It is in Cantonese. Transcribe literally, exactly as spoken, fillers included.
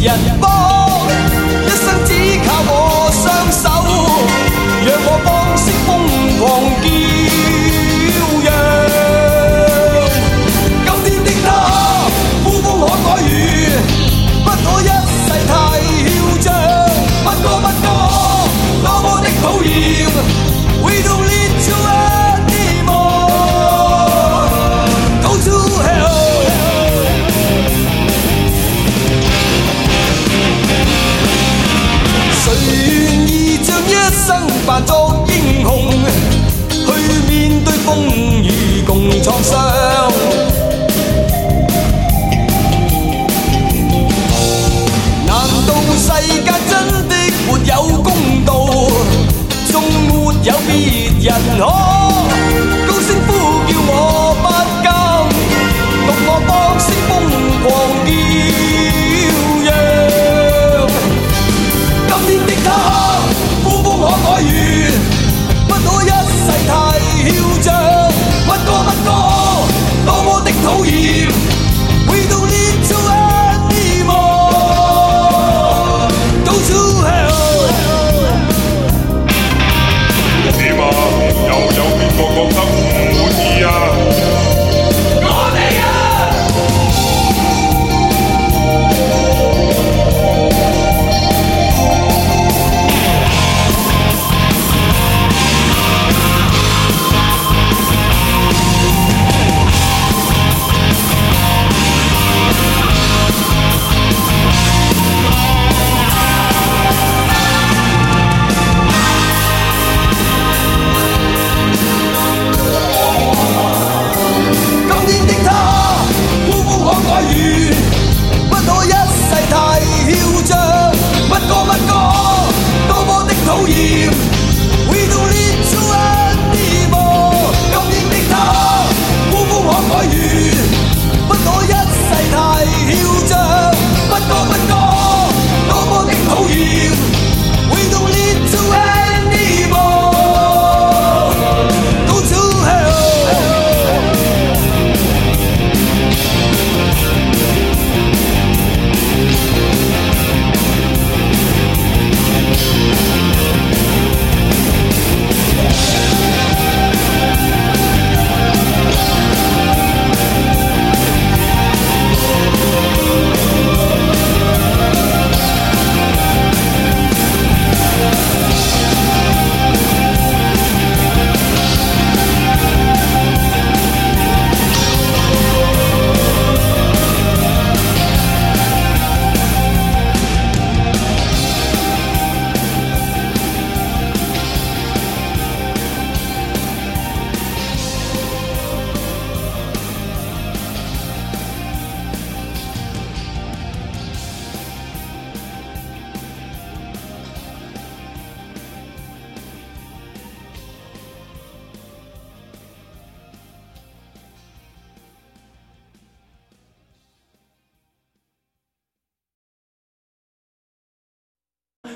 人幫，一生只靠我雙手，讓我方式瘋狂叫揚。今天的他呼風可改雨，不可一世太囂張。不過不過，多麼的討厭 ，We don't need you anymore. Go to hell. 誰願意將一生扮作英雄，去面對風雨共創傷？難道世界真的沒有公道，縱沒有別人可高聲呼叫我不甘，獨我方式瘋狂叫揚。今天的他呼風可改雨，不可一世太囂張。不過不過，多麼的討厭 ，We don't need you anymore. Go to hell. 點啊？又有邊個覺得唔滿意啊？ 我哋啊！今天的他呼風可改雨，不可一世太囂張。不過不過，多麼的討厭。